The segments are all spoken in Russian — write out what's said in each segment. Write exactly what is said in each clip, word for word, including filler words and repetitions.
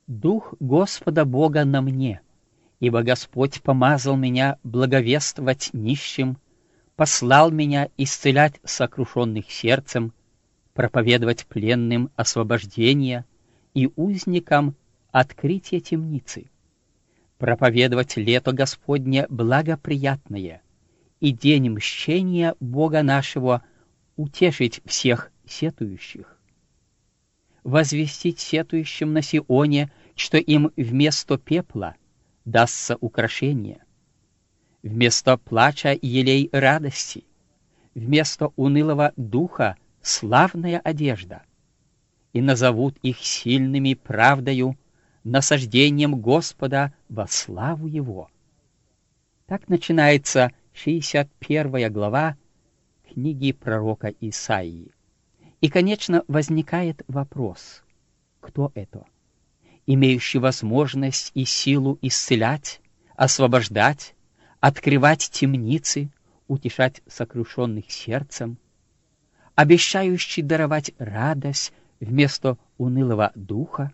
Дух Господа Бога на мне, ибо Господь помазал меня благовествовать нищим, послал меня исцелять сокрушенных сердцем, проповедовать пленным освобождение и узникам открытие темницы, проповедовать лето Господне благоприятное и день мщения Бога нашего, утешить всех сетующих, возвестить сетующим на Сионе, что им вместо пепла дастся украшение, вместо плача елей радости, вместо унылого духа славная одежда, и назовут их сильными правдою, насаждением Господа во славу Его. Так начинается шестьдесят первая глава книги пророка Исаии. И, конечно, возникает вопрос, кто это? Имеющий возможность и силу исцелять, освобождать, открывать темницы, утешать сокрушенных сердцем, обещающий даровать радость вместо унылого духа.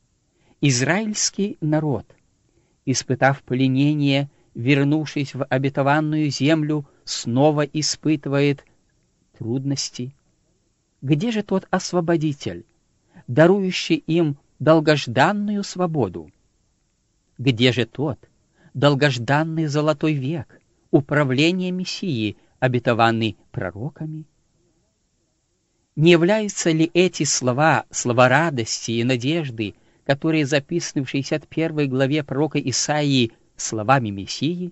Израильский народ, испытав пленение, вернувшись в обетованную землю, снова испытывает трудности. Где же тот освободитель, дарующий им долгожданную свободу? Где же тот долгожданный золотой век, управление Мессии, обетованный пророками? Не являются ли эти слова, слова радости и надежды, которые записаны в шестьдесят первой главе пророка Исаии, словами Мессии?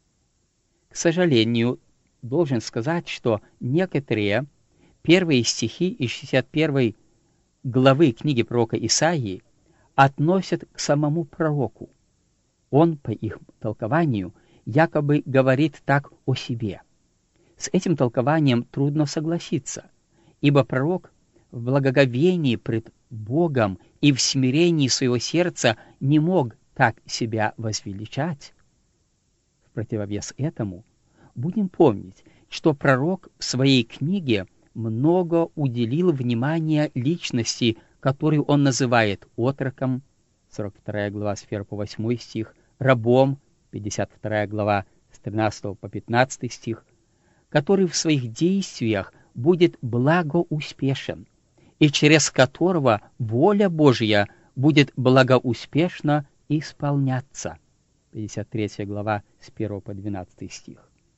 К сожалению, должен сказать, что некоторые первые стихи из шестьдесят первой главы книги пророка Исаии относят к самому пророку. Он, по их толкованию, якобы говорит так о себе. С этим толкованием трудно согласиться, ибо пророк в благоговении пред Богом и в смирении своего сердца не мог так себя возвеличать. В противовес этому будем помнить, что пророк в своей книге много уделил внимания личности, которую он называет отроком, сорок вторая глава с первого по восьмой стих, рабом, пятьдесят вторая глава с тринадцатого по пятнадцатый стих, который в своих действиях будет благоуспешен, и через которого воля Божья будет благоуспешно исполняться. пятьдесят третья глава с первого по двенадцатый стих.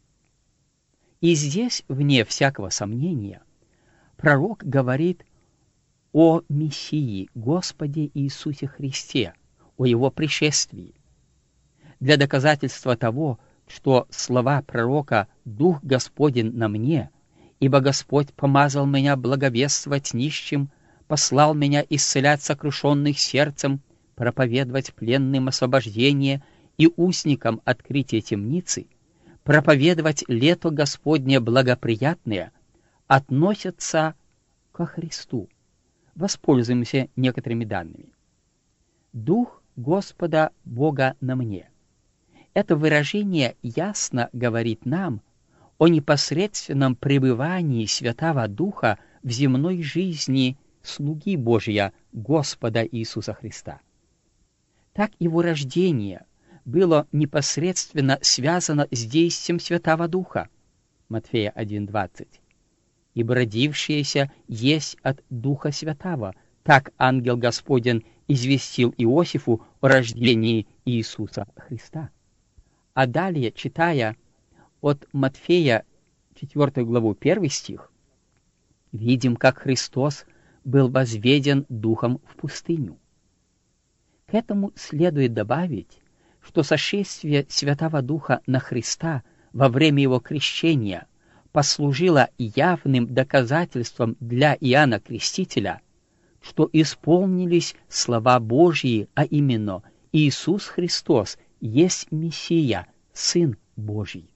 И здесь, вне всякого сомнения, пророк говорит о Мессии, Господе Иисусе Христе, о Его пришествии. Для доказательства того, что слова пророка «Дух Господень на мне», ибо Господь помазал меня благовествовать нищим, послал меня исцелять сокрушенных сердцем, проповедовать пленным освобождение и узникам открытие темницы, проповедовать лето Господне благоприятное, относятся ко Христу. Воспользуемся некоторыми данными. «Дух Господа Бога на мне». Это выражение ясно говорит нам о непосредственном пребывании Святого Духа в земной жизни слуги Божия, Господа Иисуса Христа. Так Его рождение было непосредственно связано с действием Святого Духа. Матфея один двадцать. «Ибо родившееся есть от Духа Святого», так ангел Господень известил Иосифу о рождении Иисуса Христа. А далее, читая от Матфея четвёртую главу первый стих, видим, как Христос был возведен Духом в пустыню. К этому следует добавить, что сошествие Святого Духа на Христа во время Его крещения послужило явным доказательством для Иоанна Крестителя, что исполнились слова Божьи, а именно Иисус Христос есть Мессия, Сын Божий.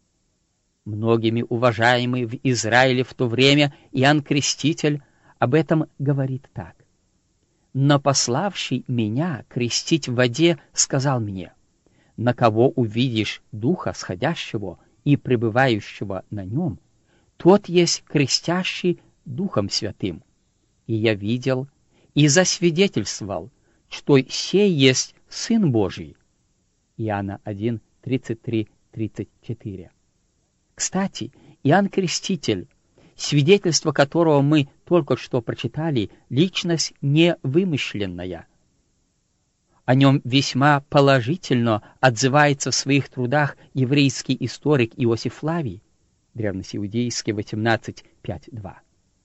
Многими уважаемый в Израиле в то время Иоанн Креститель об этом говорит так. «Но пославший меня крестить в воде сказал мне: на кого увидишь Духа сходящего и пребывающего на нем, тот есть крестящий Духом Святым. И я видел и засвидетельствовал что сей есть Сын Божий. Иоанна один, тридцать три тридцать четыре. Кстати, Иоанн Креститель, свидетельство которого мы только что прочитали, личность не вымышленная. О нем весьма положительно отзывается в своих трудах еврейский историк Иосиф Флавий, древнеиудейский восемнадцать пять два.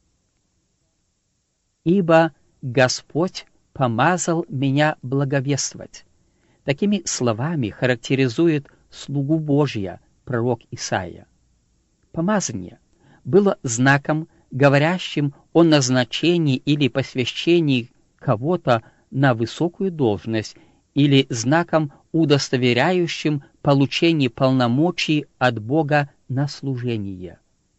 «Ибо Господь помазал меня благовествовать». Такими словами характеризует слугу Божия пророк Исаия. Помазание было знаком, говорящим о назначении или посвящении кого-то на высокую должность, или знаком, удостоверяющим получение полномочий от Бога на служение.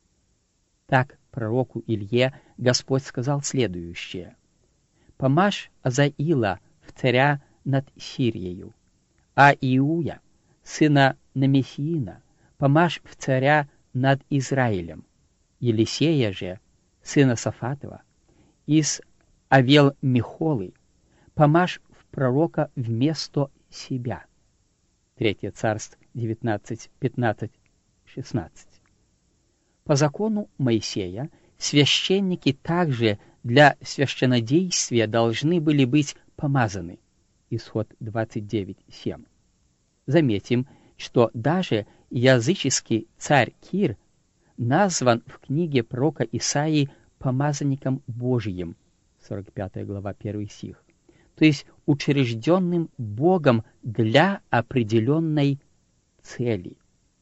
Так пророку Илье Господь сказал следующее: «Помажь Азаила в царя над Сирией, а Иуя, сына Намесиина, помажь в царя над Израилем. Елисея же, сына Сафатова, из Авел-Михолы, помажь в пророка вместо себя». Третье Царств девятнадцать пятнадцать шестнадцать. По закону Моисея священники также для священнодействия должны были быть помазаны. Исход двадцать девять семь. Заметим, что даже языческий царь Кир назван в книге пророка Исаии помазанником Божиим, сорок пятая глава, первый стих, то есть учрежденным Богом для определенной цели.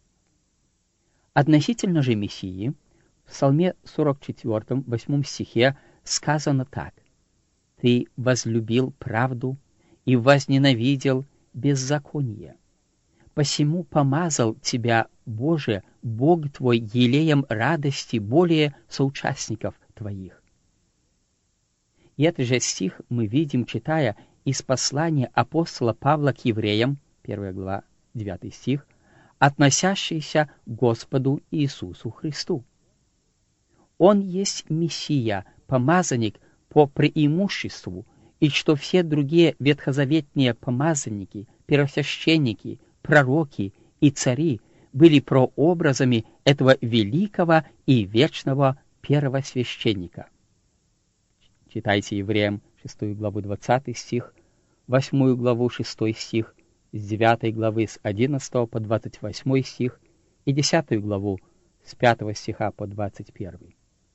Относительно же Мессии, в Псалме сорок четвёртом, восьмом стихе сказано так: «Ты возлюбил правду и возненавидел беззаконие. Посему помазал тебя, Боже, Бог твой, елеем радости более соучастников твоих». И этот же стих мы видим, читая из послания апостола Павла к евреям, первая глава, девятый стих, относящийся к Господу Иисусу Христу. Он есть Мессия, помазанник по преимуществу, и что все другие ветхозаветные помазанники, первосвященники, пророки и цари были прообразами этого великого и вечного первосвященника. Читайте Евреям шестую главу двадцатый стих, восьмую главу шестой стих, с девятой главы с одиннадцатого по двадцать восьмой стих и десятую главу с пятого стиха по двадцать первый.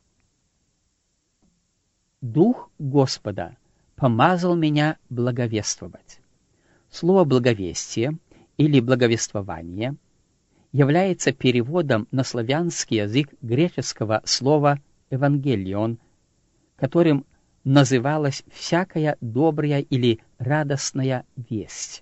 «Дух Господа помазал меня благовествовать». Слово «благовестие» или «благовествование» является переводом на славянский язык греческого слова «евангелион», которым называлась всякая добрая или радостная весть.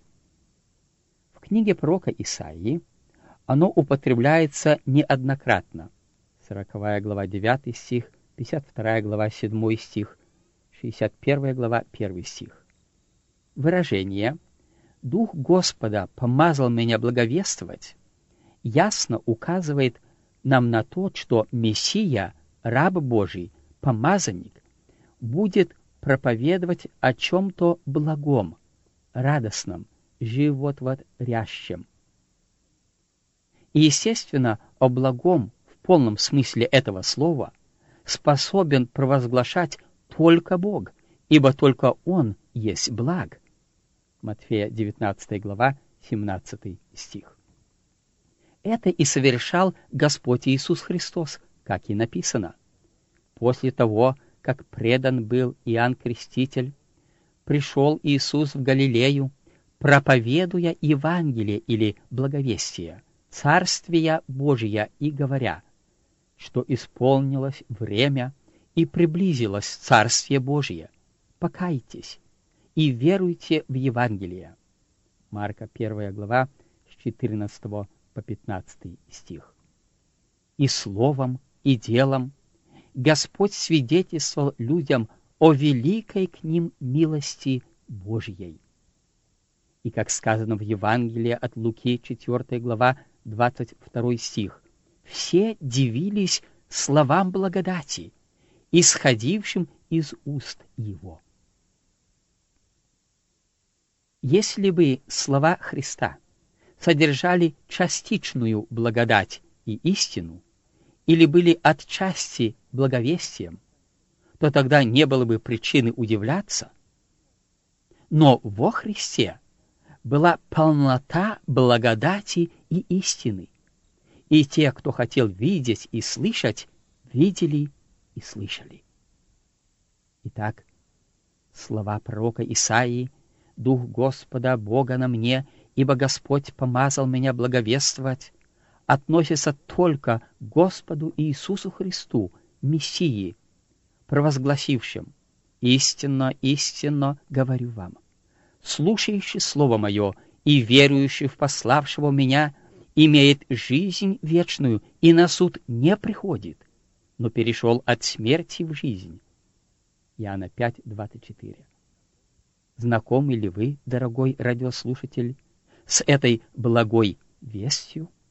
В книге пророка Исаии оно употребляется неоднократно. сороковая глава, девятый стих, пятьдесят вторая глава, седьмой стих, шестьдесят первая глава, первый стих. Выражение «Дух Господа помазал меня благовествовать» ясно указывает нам на то, что Мессия, раб Божий, помазанник, будет проповедовать о чем-то благом, радостном, животворящем. И, естественно, о благом в полном смысле этого слова способен провозглашать только Бог, ибо только Он есть благ. Матфея девятнадцатая глава, семнадцатый стих. Это и совершал Господь Иисус Христос, как и написано. После того, как предан был Иоанн Креститель, пришел Иисус в Галилею, проповедуя Евангелие или благовестие, Царствия Божия, и говоря, что исполнилось время и приблизилось Царствие Божие. Покайтесь и веруйте в Евангелие. Марка первая глава, с четырнадцатого по пятнадцатый стих. И словом, и делом Господь свидетельствовал людям о великой к ним милости Божьей. И как сказано в Евангелии от Луки, четвёртая глава, двадцать второй стих, все дивились словам благодати, исходившим из уст его. Если бы слова Христа содержали частичную благодать и истину, или были отчасти благовестием, то тогда не было бы причины удивляться. Но во Христе была полнота благодати и истины, и те, кто хотел видеть и слышать, видели и слышали. Итак, слова пророка Исаии: «Дух Господа Бога на мне, ибо Господь помазал меня благовествовать», относятся только к Господу Иисусу Христу, Мессии, провозгласившим: «Истинно, истинно говорю вам, слушающий Слово Мое и верующий в пославшего Меня имеет жизнь вечную и на суд не приходит, но перешел от смерти в жизнь». Иоанна пять, двадцать четыре. Знакомы ли вы, дорогой радиослушатель, с этой благой вестью?